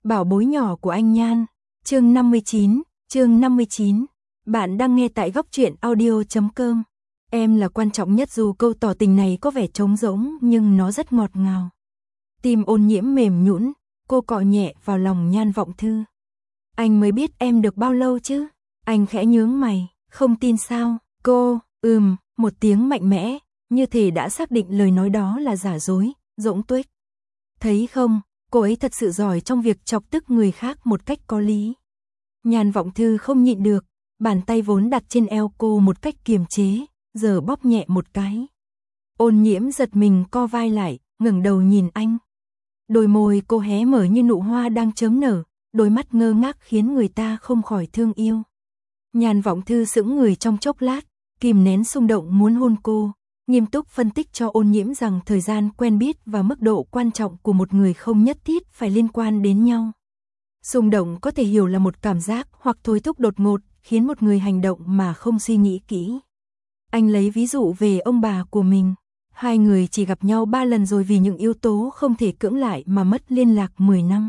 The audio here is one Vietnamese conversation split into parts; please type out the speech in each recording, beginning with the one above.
Bảo bối nhỏ của anh Nhan. Chương 59. Bạn đang nghe tại góc truyện audio.com. Em là quan trọng nhất, dù câu tỏ tình này có vẻ trống rỗng nhưng nó rất ngọt ngào. Tim Ôn Nhiễm mềm nhũn, cô cọ nhẹ vào lòng Nhan Vọng Thư. Anh mới biết em được bao lâu chứ? Anh khẽ nhướng mày, không tin sao? Cô, một tiếng mạnh mẽ, như thể đã xác định lời nói đó là giả dối, rỗng tuếch. Thấy không, cô ấy thật sự giỏi trong việc chọc tức người khác một cách có lý. Nhan Vọng Thư không nhịn được, bàn tay vốn đặt trên eo cô một cách kiềm chế, giờ bóp nhẹ một cái. Ôn Nhiễm giật mình co vai lại, ngẩng đầu nhìn anh. Đôi môi cô hé mở như nụ hoa đang chớm nở, đôi mắt ngơ ngác khiến người ta không khỏi thương yêu. Nhan Vọng Thư sững người trong chốc lát, kìm nén xung động muốn hôn cô, nghiêm túc phân tích cho Ôn Nhiễm rằng thời gian quen biết và mức độ quan trọng của một người không nhất thiết phải liên quan đến nhau. Xung động có thể hiểu là một cảm giác hoặc thôi thúc đột ngột, khiến một người hành động mà không suy nghĩ kỹ. Anh lấy ví dụ về ông bà của mình. Hai người chỉ gặp nhau 3 lần rồi vì những yếu tố không thể cưỡng lại mà mất liên lạc 10 năm.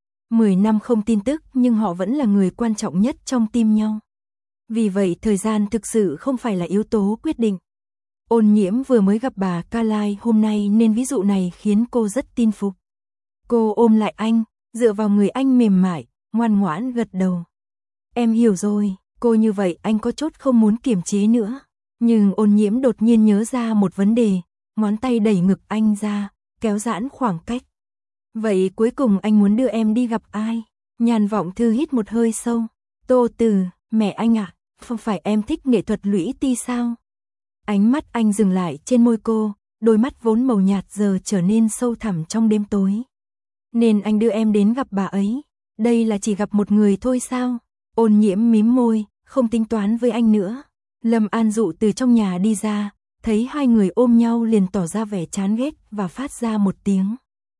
10 năm không tin tức nhưng họ vẫn là người quan trọng nhất trong tim nhau. Vì vậy thời gian thực sự không phải là yếu tố quyết định. Ôn Nhiễm vừa mới gặp bà Ca Lai hôm nay nên ví dụ này khiến cô rất tin phục. Cô ôm lại anh, dựa vào người anh mềm mại, ngoan ngoãn gật đầu. Em hiểu rồi, cô như vậy anh có chút không muốn kiềm chế nữa. Nhưng Ôn Nhiễm đột nhiên nhớ ra một vấn đề, ngón tay đẩy ngực anh ra, kéo giãn khoảng cách. Vậy cuối cùng anh muốn đưa em đi gặp ai? Nhan Vọng Thư hít một hơi sâu. Tô Từ, mẹ anh à, không phải em thích nghệ thuật lũy ti sao? Ánh mắt anh dừng lại trên môi cô, đôi mắt vốn màu nhạt giờ trở nên sâu thẳm trong đêm tối. Nên anh đưa em đến gặp bà ấy. Đây là chỉ gặp một người thôi sao? Ôn Nhiễm mím môi, không tính toán với anh nữa. Lâm An Dụ từ trong nhà đi ra, thấy hai người ôm nhau liền tỏ ra vẻ chán ghét và phát ra một tiếng.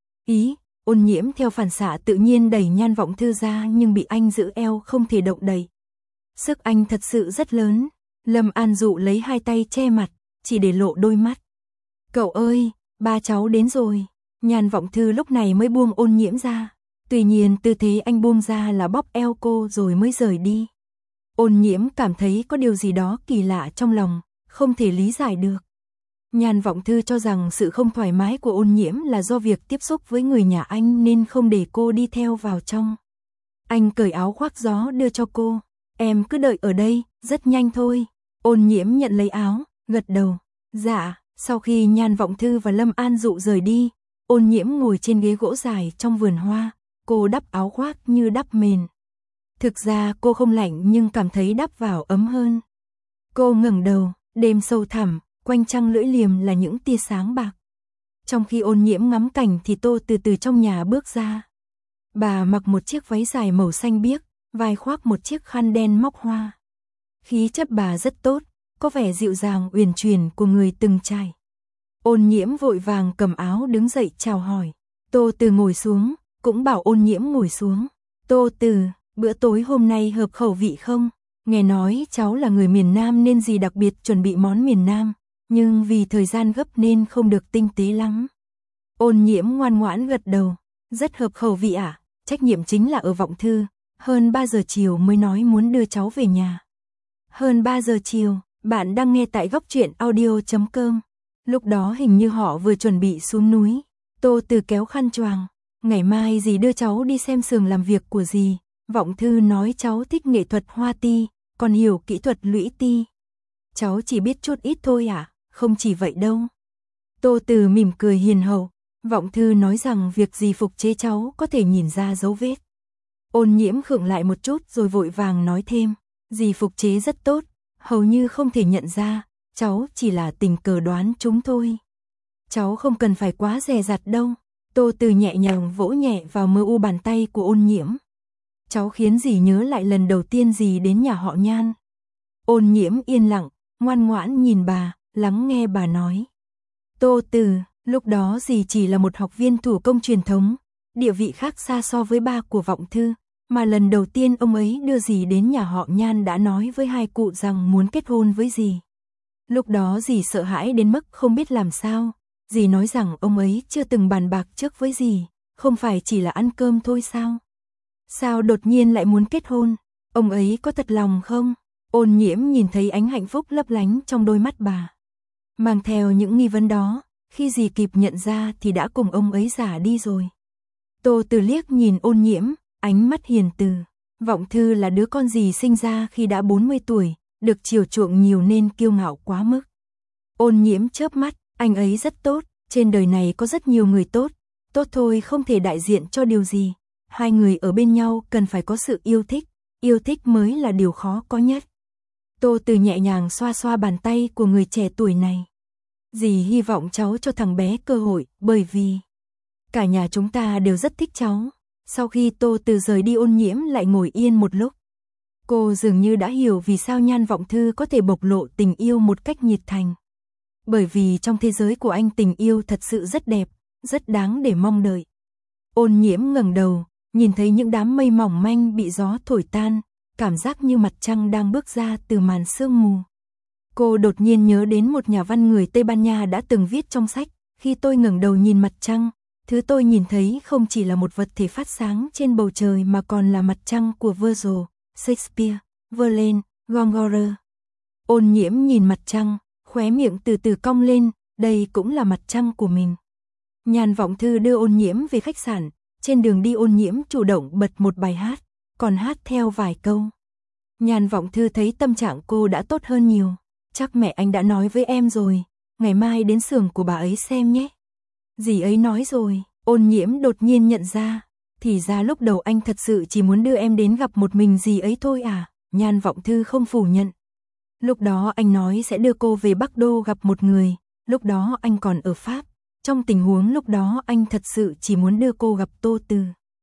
Ý, Ôn Nhiễm theo phản xạ tự nhiên đẩy Nhan Vọng Thư ra nhưng bị anh giữ eo không thể động đậy. Sức anh thật sự rất lớn. Lâm An Dụ lấy hai tay che mặt, chỉ để lộ đôi mắt. Cậu ơi, ba cháu đến rồi. Nhan Vọng Thư lúc này mới buông Ôn Nhiễm ra. Tuy nhiên tư thế anh buông ra là bóp eo cô rồi mới rời đi. Ôn Nhiễm cảm thấy có điều gì đó kỳ lạ trong lòng, không thể lý giải được. Nhan Vọng Thư cho rằng sự không thoải mái của Ôn Nhiễm là do việc tiếp xúc với người nhà anh nên không để cô đi theo vào trong. Anh cởi áo khoác gió đưa cho cô. Em cứ đợi ở đây, rất nhanh thôi. Ôn Nhiễm nhận lấy áo, gật đầu. Dạ, sau khi Nhan Vọng Thư và Lâm An Dụ rời đi, Ôn Nhiễm ngồi trên ghế gỗ dài trong vườn hoa, cô đắp áo khoác như đắp mền. Thực ra cô không lạnh nhưng cảm thấy đắp vào ấm hơn. Cô ngẩng đầu, đêm sâu thẳm, quanh trăng lưỡi liềm là những tia sáng bạc. Trong khi Ôn Nhiễm ngắm cảnh thì Tô từ trong nhà bước ra. Bà mặc một chiếc váy dài màu xanh biếc, vai khoác một chiếc khăn đen móc hoa. Khí chất bà rất tốt, có vẻ dịu dàng uyển chuyển của người từng trải. Ôn Nhiễm vội vàng cầm áo đứng dậy chào hỏi. Tô Từ ngồi xuống, cũng bảo Ôn Nhiễm ngồi xuống. Tô Từ, bữa tối hôm nay hợp khẩu vị không? Nghe nói cháu là người miền Nam nên dì đặc biệt chuẩn bị món miền Nam, nhưng vì thời gian gấp nên không được tinh tế lắm. Ôn Nhiễm ngoan ngoãn gật đầu. Rất hợp khẩu vị ạ, trách nhiệm chính là ở Vọng Thư. Hơn 3 giờ chiều mới nói muốn đưa cháu về nhà. Hơn 3 giờ chiều, bạn đang nghe tại góc truyện audio.com. Lúc đó hình như họ vừa chuẩn bị xuống núi. Tô Từ kéo khăn choàng. Ngày mai dì đưa cháu đi xem xưởng làm việc của dì. Vọng Thư nói cháu thích nghệ thuật hoa ti, còn hiểu kỹ thuật lũy ti. Cháu chỉ biết chút ít thôi à, không chỉ vậy đâu. Tô Từ mỉm cười hiền hậu. Vọng Thư nói rằng việc dì phục chế cháu có thể nhìn ra dấu vết. Ôn Nhiễm khựng lại một chút rồi vội vàng nói thêm. Dì phục chế rất tốt, hầu như không thể nhận ra, cháu chỉ là tình cờ đoán chúng thôi. Cháu không cần phải quá dè dặt đâu. Tô Từ nhẹ nhàng vỗ nhẹ vào mơ u bàn tay của Ôn Nhiễm. Cháu khiến dì nhớ lại lần đầu tiên dì đến nhà họ Nhan. Ôn Nhiễm yên lặng, ngoan ngoãn nhìn bà, lắng nghe bà nói. Tô Từ, lúc đó dì chỉ là một học viên thủ công truyền thống, địa vị khác xa so với ba của Vọng Thư, mà lần đầu tiên ông ấy đưa dì đến nhà họ Nhan đã nói với hai cụ rằng muốn kết hôn với dì. Lúc đó dì sợ hãi đến mức không biết làm sao, dì nói rằng ông ấy chưa từng bàn bạc trước với dì, không phải chỉ là ăn cơm thôi sao? Sao đột nhiên lại muốn kết hôn? Ông ấy có thật lòng không? Ôn Nhiễm nhìn thấy ánh hạnh phúc lấp lánh trong đôi mắt bà. Mang theo những nghi vấn đó, khi gì kịp nhận ra thì đã cùng ông ấy giả đi rồi. Tô Từ liếc nhìn Ôn Nhiễm, ánh mắt hiền từ. Vọng Thư là đứa con gì sinh ra khi đã 40 tuổi, được chiều chuộng nhiều nên kiêu ngạo quá mức. Ôn Nhiễm chớp mắt, anh ấy rất tốt, trên đời này có rất nhiều người tốt, tốt thôi không thể đại diện cho điều gì. Hai người ở bên nhau cần phải có sự yêu thích mới là điều khó có nhất. Tô Từ nhẹ nhàng xoa xoa bàn tay của người trẻ tuổi này. Dì hy vọng cháu cho thằng bé cơ hội, bởi vì cả nhà chúng ta đều rất thích cháu. Sau khi Tô Từ rời đi, Ôn Nhiễm lại ngồi yên một lúc. Cô dường như đã hiểu vì sao Nhan Vọng Thư có thể bộc lộ tình yêu một cách nhiệt thành. Bởi vì trong thế giới của anh tình yêu thật sự rất đẹp, rất đáng để mong đợi. Ôn Nhiễm ngẩng đầu, nhìn thấy những đám mây mỏng manh bị gió thổi tan, cảm giác như mặt trăng đang bước ra từ màn sương mù. Cô đột nhiên nhớ đến một nhà văn người Tây Ban Nha đã từng viết trong sách, khi tôi ngẩng đầu nhìn mặt trăng, thứ tôi nhìn thấy không chỉ là một vật thể phát sáng trên bầu trời mà còn là mặt trăng của Virgil, Shakespeare, Verlaine, Gongora. Ôn Nhiễm nhìn mặt trăng, khóe miệng từ từ cong lên, đây cũng là mặt trăng của mình. Nhan Vọng Thư đưa Ôn Nhiễm về khách sạn, trên đường đi Ôn Nhiễm chủ động bật một bài hát, còn hát theo vài câu. Nhan Vọng Thư thấy tâm trạng cô đã tốt hơn nhiều. Chắc mẹ anh đã nói với em rồi, ngày mai đến xưởng của bà ấy xem nhé. Dì ấy nói rồi. Ôn Nhiễm đột nhiên nhận ra, thì ra lúc đầu anh thật sự chỉ muốn đưa em đến gặp một mình dì ấy thôi à. Nhan Vọng Thư không phủ nhận. Lúc đó anh nói sẽ đưa cô về Bắc Đô gặp một người, lúc đó anh còn ở Pháp. Trong tình huống lúc đó anh thật sự chỉ muốn đưa cô gặp Tô Từ.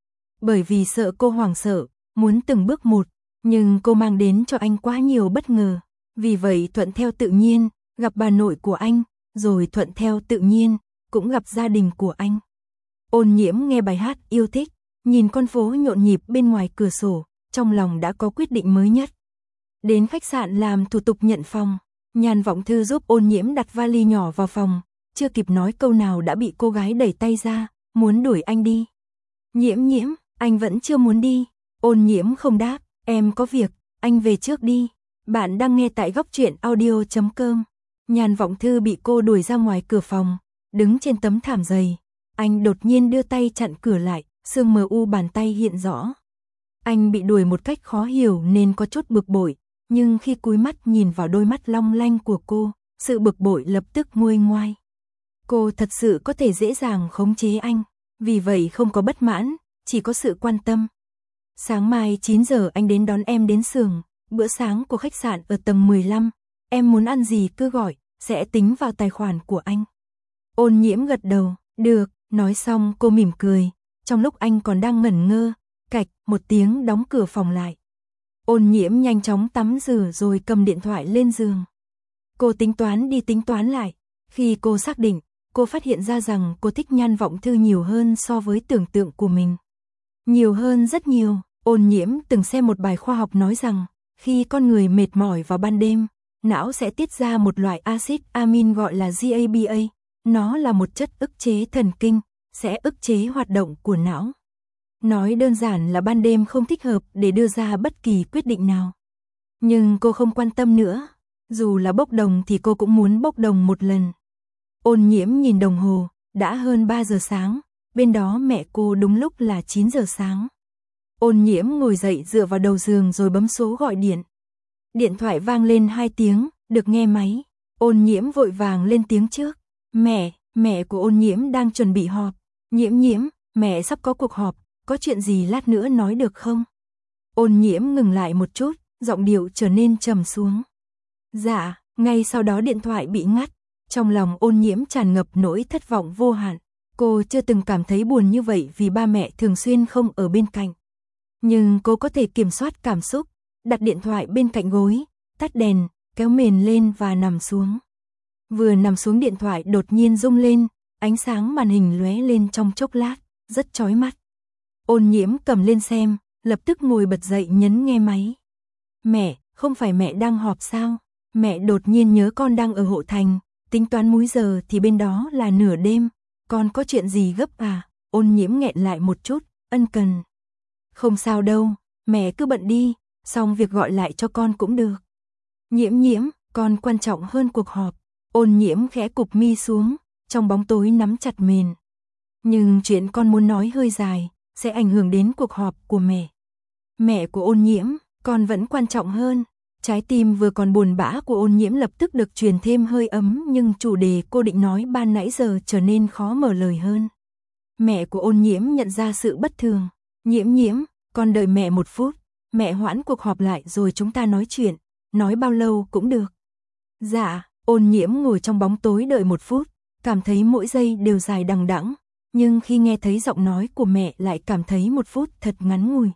Bởi vì sợ cô hoảng sợ, muốn từng bước một, nhưng cô mang đến cho anh quá nhiều bất ngờ. Vì vậy thuận theo tự nhiên, gặp bà nội của anh, rồi thuận theo tự nhiên, cũng gặp gia đình của anh. Ôn Nhiễm nghe bài hát yêu thích, nhìn con phố nhộn nhịp bên ngoài cửa sổ, trong lòng đã có quyết định mới nhất. Đến khách sạn làm thủ tục nhận phòng, Nhan Vọng Thư giúp Ôn Nhiễm đặt vali nhỏ vào phòng, chưa kịp nói câu nào đã bị cô gái đẩy tay ra, muốn đuổi anh đi. Nhiễm, anh vẫn chưa muốn đi. Ôn Nhiễm không đáp, em có việc, anh về trước đi. Bạn đang nghe tại góc truyện audio.com. Nhan Vọng Thư bị cô đuổi ra ngoài cửa phòng, đứng trên tấm thảm dày. Anh đột nhiên đưa tay chặn cửa lại, xương mờ u bàn tay hiện rõ. Anh bị đuổi một cách khó hiểu nên có chút bực bội, nhưng khi cúi mắt nhìn vào đôi mắt long lanh của cô, sự bực bội lập tức nguôi ngoai. Cô thật sự có thể dễ dàng khống chế anh, vì vậy không có bất mãn, chỉ có sự quan tâm. Sáng mai 9 giờ anh đến đón em đến xưởng. Bữa sáng của khách sạn ở tầng 15, em muốn ăn gì cứ gọi, sẽ tính vào tài khoản của anh. Ôn Nhiễm gật đầu, được, nói xong cô mỉm cười, trong lúc anh còn đang ngẩn ngơ, cạch, một tiếng đóng cửa phòng lại. Ôn Nhiễm nhanh chóng tắm rửa rồi cầm điện thoại lên giường. Cô tính toán đi tính toán lại, khi cô xác định, cô phát hiện ra rằng cô thích Nhan Vọng Thư nhiều hơn so với tưởng tượng của mình. Nhiều hơn rất nhiều. Ôn Nhiễm từng xem một bài khoa học nói rằng, khi con người mệt mỏi vào ban đêm, não sẽ tiết ra một loại axit amin gọi là GABA. Nó là một chất ức chế thần kinh, sẽ ức chế hoạt động của não. Nói đơn giản là ban đêm không thích hợp để đưa ra bất kỳ quyết định nào. Nhưng cô không quan tâm nữa, dù là bốc đồng thì cô cũng muốn bốc đồng một lần. Ôn Nhiễm nhìn đồng hồ, đã hơn 3 giờ sáng, bên đó mẹ cô đúng lúc là 9 giờ sáng. Ôn Nhiễm ngồi dậy dựa vào đầu giường rồi bấm số gọi điện. Điện thoại vang lên 2 tiếng, được nghe máy. Ôn Nhiễm vội vàng lên tiếng trước. Mẹ của Ôn Nhiễm đang chuẩn bị họp. Nhiễm, mẹ sắp có cuộc họp, có chuyện gì lát nữa nói được không? Ôn Nhiễm ngừng lại một chút, giọng điệu trở nên trầm xuống. Dạ, ngay sau đó điện thoại bị ngắt. Trong lòng Ôn Nhiễm tràn ngập nỗi thất vọng vô hạn. Cô chưa từng cảm thấy buồn như vậy vì ba mẹ thường xuyên không ở bên cạnh. Nhưng cô có thể kiểm soát cảm xúc, đặt điện thoại bên cạnh gối, tắt đèn, kéo mền lên và nằm xuống. Vừa nằm xuống điện thoại đột nhiên rung lên, ánh sáng màn hình lóe lên trong chốc lát, rất chói mắt. Ôn Nhiễm cầm lên xem, lập tức ngồi bật dậy nhấn nghe máy. Mẹ, không phải mẹ đang họp sao? Mẹ đột nhiên nhớ con đang ở Hộ Thành, tính toán múi giờ thì bên đó là nửa đêm, con có chuyện gì gấp à? Ôn Nhiễm nghẹn lại một chút, ân cần. Không sao đâu, mẹ cứ bận đi, xong việc gọi lại cho con cũng được. Nhiễm nhiễm, con quan trọng hơn cuộc họp. Ôn Nhiễm khẽ cụp mi xuống, trong bóng tối nắm chặt mền. Nhưng chuyện con muốn nói hơi dài, sẽ ảnh hưởng đến cuộc họp của mẹ. Mẹ của Ôn Nhiễm, con vẫn quan trọng hơn. Trái tim vừa còn buồn bã của Ôn Nhiễm lập tức được truyền thêm hơi ấm, nhưng chủ đề cô định nói ban nãy giờ trở nên khó mở lời hơn. Mẹ của Ôn Nhiễm nhận ra sự bất thường. Nhiễm nhiễm, con đợi mẹ một phút. Mẹ hoãn cuộc họp lại rồi chúng ta nói chuyện. Nói bao lâu cũng được. Dạ, Ôn Nhiễm ngồi trong bóng tối đợi một phút, cảm thấy mỗi giây đều dài đằng đẵng, nhưng khi nghe thấy giọng nói của mẹ lại cảm thấy một phút thật ngắn ngủi.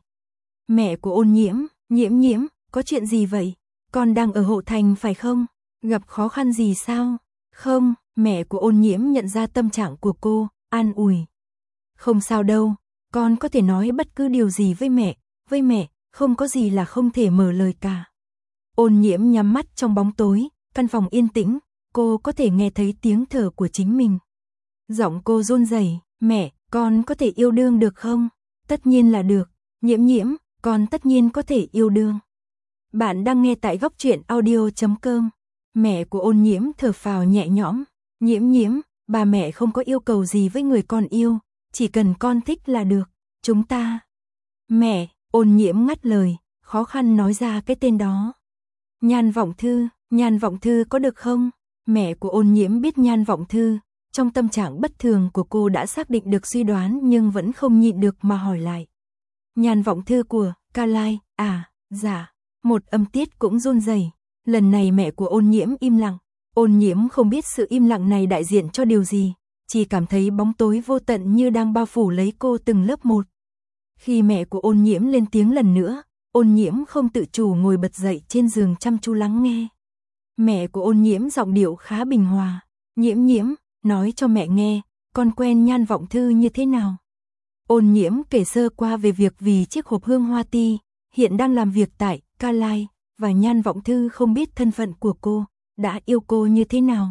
Mẹ của Ôn Nhiễm, Nhiễm nhiễm, có chuyện gì vậy? Con đang ở Hộ Thành phải không? Gặp khó khăn gì sao? Không, mẹ của Ôn Nhiễm nhận ra tâm trạng của cô, an ủi. Không sao đâu, con có thể nói bất cứ điều gì với mẹ, không có gì là không thể mở lời cả. Ôn Nhiễm nhắm mắt trong bóng tối, căn phòng yên tĩnh, cô có thể nghe thấy tiếng thở của chính mình. Giọng cô run rẩy, mẹ, con có thể yêu đương được không? Tất nhiên là được, Nhiễm nhiễm, con tất nhiên có thể yêu đương. Bạn đang nghe tại Góc Truyện Audio.com. Mẹ của Ôn Nhiễm thở phào nhẹ nhõm. Nhiễm nhiễm, bà mẹ không có yêu cầu gì với người con yêu, chỉ cần con thích là được, chúng ta. Mẹ, Ôn Nhiễm ngắt lời, khó khăn nói ra cái tên đó. Nhan Vọng Thư có được không? Mẹ của Ôn Nhiễm biết Nhan Vọng Thư, trong tâm trạng bất thường của cô đã xác định được suy đoán nhưng vẫn không nhịn được mà hỏi lại. Nhan Vọng Thư của Ca Lai, à, dạ. Một âm tiết cũng run rẩy. Lần này mẹ của Ôn Nhiễm im lặng. Ôn Nhiễm không biết sự im lặng này đại diện cho điều gì, chỉ cảm thấy bóng tối vô tận như đang bao phủ lấy cô từng lớp một. Khi mẹ của Ôn Nhiễm lên tiếng lần nữa, Ôn Nhiễm không tự chủ ngồi bật dậy trên giường chăm chú lắng nghe. Mẹ của Ôn Nhiễm giọng điệu khá bình hòa. Nhiễm nhiễm, nói cho mẹ nghe, con quen Nhan Vọng Thư như thế nào? Ôn Nhiễm kể sơ qua về việc vì chiếc hộp hương hoa ti, hiện đang làm việc tại Ca Lai, và Nhan Vọng Thư không biết thân phận của cô, đã yêu cô như thế nào.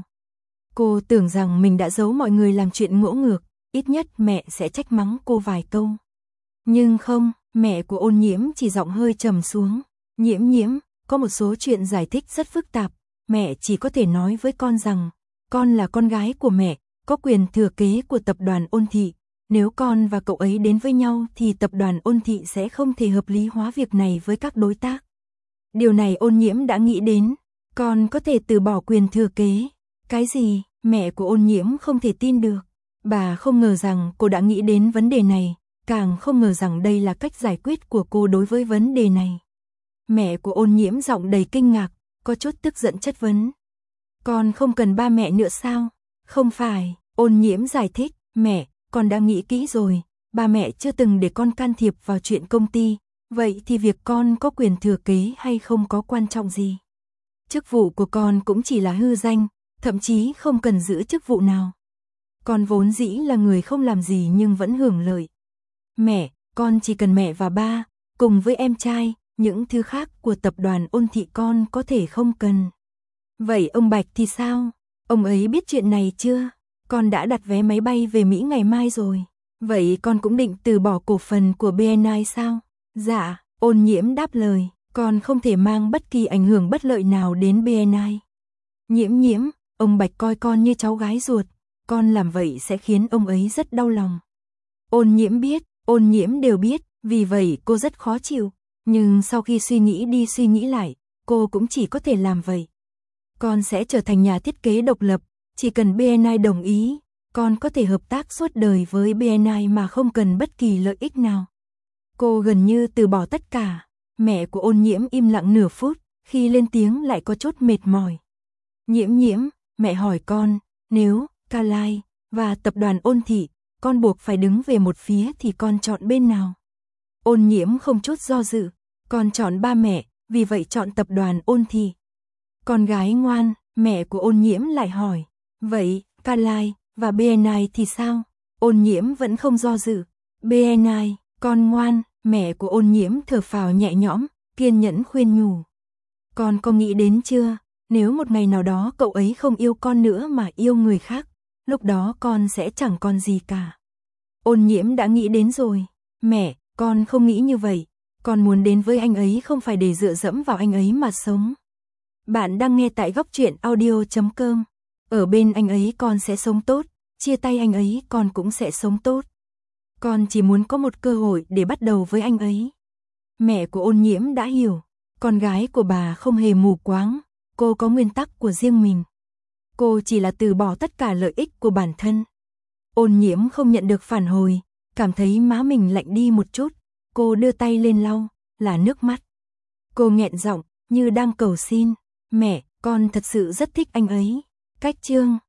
Cô tưởng rằng mình đã giấu mọi người làm chuyện ngỗ ngược, ít nhất mẹ sẽ trách mắng cô vài câu. Nhưng không, mẹ của Ôn Nhiễm chỉ giọng hơi trầm xuống. Nhiễm nhiễm, có một số chuyện giải thích rất phức tạp, mẹ chỉ có thể nói với con rằng, con là con gái của mẹ, có quyền thừa kế của tập đoàn Ôn Thị. Nếu con và cậu ấy đến với nhau thì tập đoàn Ôn Thị sẽ không thể hợp lý hóa việc này với các đối tác. Điều này Ôn Nhiễm đã nghĩ đến, con có thể từ bỏ quyền thừa kế. Cái gì? Mẹ của Ôn Nhiễm không thể tin được. Bà không ngờ rằng cô đã nghĩ đến vấn đề này, càng không ngờ rằng đây là cách giải quyết của cô đối với vấn đề này. Mẹ của Ôn Nhiễm giọng đầy kinh ngạc, có chút tức giận chất vấn. Con không cần ba mẹ nữa sao? Không phải, Ôn Nhiễm giải thích, mẹ, con đã nghĩ kỹ rồi, ba mẹ chưa từng để con can thiệp vào chuyện công ty, vậy thì việc con có quyền thừa kế hay không có quan trọng gì. Chức vụ của con cũng chỉ là hư danh, thậm chí không cần giữ chức vụ nào. Con vốn dĩ là người không làm gì nhưng vẫn hưởng lợi. Mẹ, con chỉ cần mẹ và ba, cùng với em trai, những thứ khác của tập đoàn Ôn Thị con có thể không cần. Vậy ông Bạch thì sao? Ông ấy biết chuyện này chưa? Con đã đặt vé máy bay về Mỹ ngày mai rồi. Vậy con cũng định từ bỏ cổ phần của BNI sao? Dạ, Ôn Nhiễm đáp lời, con không thể mang bất kỳ ảnh hưởng bất lợi nào đến BNI. Nhiễm nhiễm, ông Bạch coi con như cháu gái ruột, con làm vậy sẽ khiến ông ấy rất đau lòng. Ôn Nhiễm biết, Ôn Nhiễm đều biết, vì vậy cô rất khó chịu, nhưng sau khi suy nghĩ đi suy nghĩ lại, cô cũng chỉ có thể làm vậy. Con sẽ trở thành nhà thiết kế độc lập, chỉ cần BNI đồng ý, con có thể hợp tác suốt đời với BNI mà không cần bất kỳ lợi ích nào. Cô gần như từ bỏ tất cả. Mẹ của Ôn Nhiễm im lặng nửa phút, khi lên tiếng lại có chút mệt mỏi. Nhiễm nhiễm, mẹ hỏi con, nếu Ca Lai và tập đoàn Ôn Thị, con buộc phải đứng về một phía thì con chọn bên nào? Ôn Nhiễm không chút do dự, con chọn ba mẹ, vì vậy chọn tập đoàn Ôn Thị. Con gái ngoan, mẹ của Ôn Nhiễm lại hỏi, vậy Ca Lai và BNI thì sao? Ôn Nhiễm vẫn không do dự. BNI, con ngoan, mẹ của Ôn Nhiễm thở phào nhẹ nhõm, kiên nhẫn khuyên nhủ. Con có nghĩ đến chưa, nếu một ngày nào đó cậu ấy không yêu con nữa mà yêu người khác, lúc đó con sẽ chẳng còn gì cả. Ôn Nhiễm đã nghĩ đến rồi. Mẹ, Con không nghĩ như vậy, con muốn đến với anh ấy không phải để dựa dẫm vào anh ấy mà sống. Bạn đang nghe tại góc truyện audio.com. Ở bên anh ấy con sẽ sống tốt, chia tay anh ấy con cũng sẽ sống tốt. Con chỉ muốn có một cơ hội để bắt đầu với anh ấy. Mẹ của Ôn Nhiễm đã hiểu, con gái của bà không hề mù quáng, cô có nguyên tắc của riêng mình. Cô chỉ là từ bỏ tất cả lợi ích của bản thân. Ôn Nhiễm không nhận được phản hồi, cảm thấy má mình lạnh đi một chút, cô đưa tay lên lau, là nước mắt. Cô nghẹn giọng, như đang cầu xin, mẹ, con thật sự rất thích anh ấy. Cách chương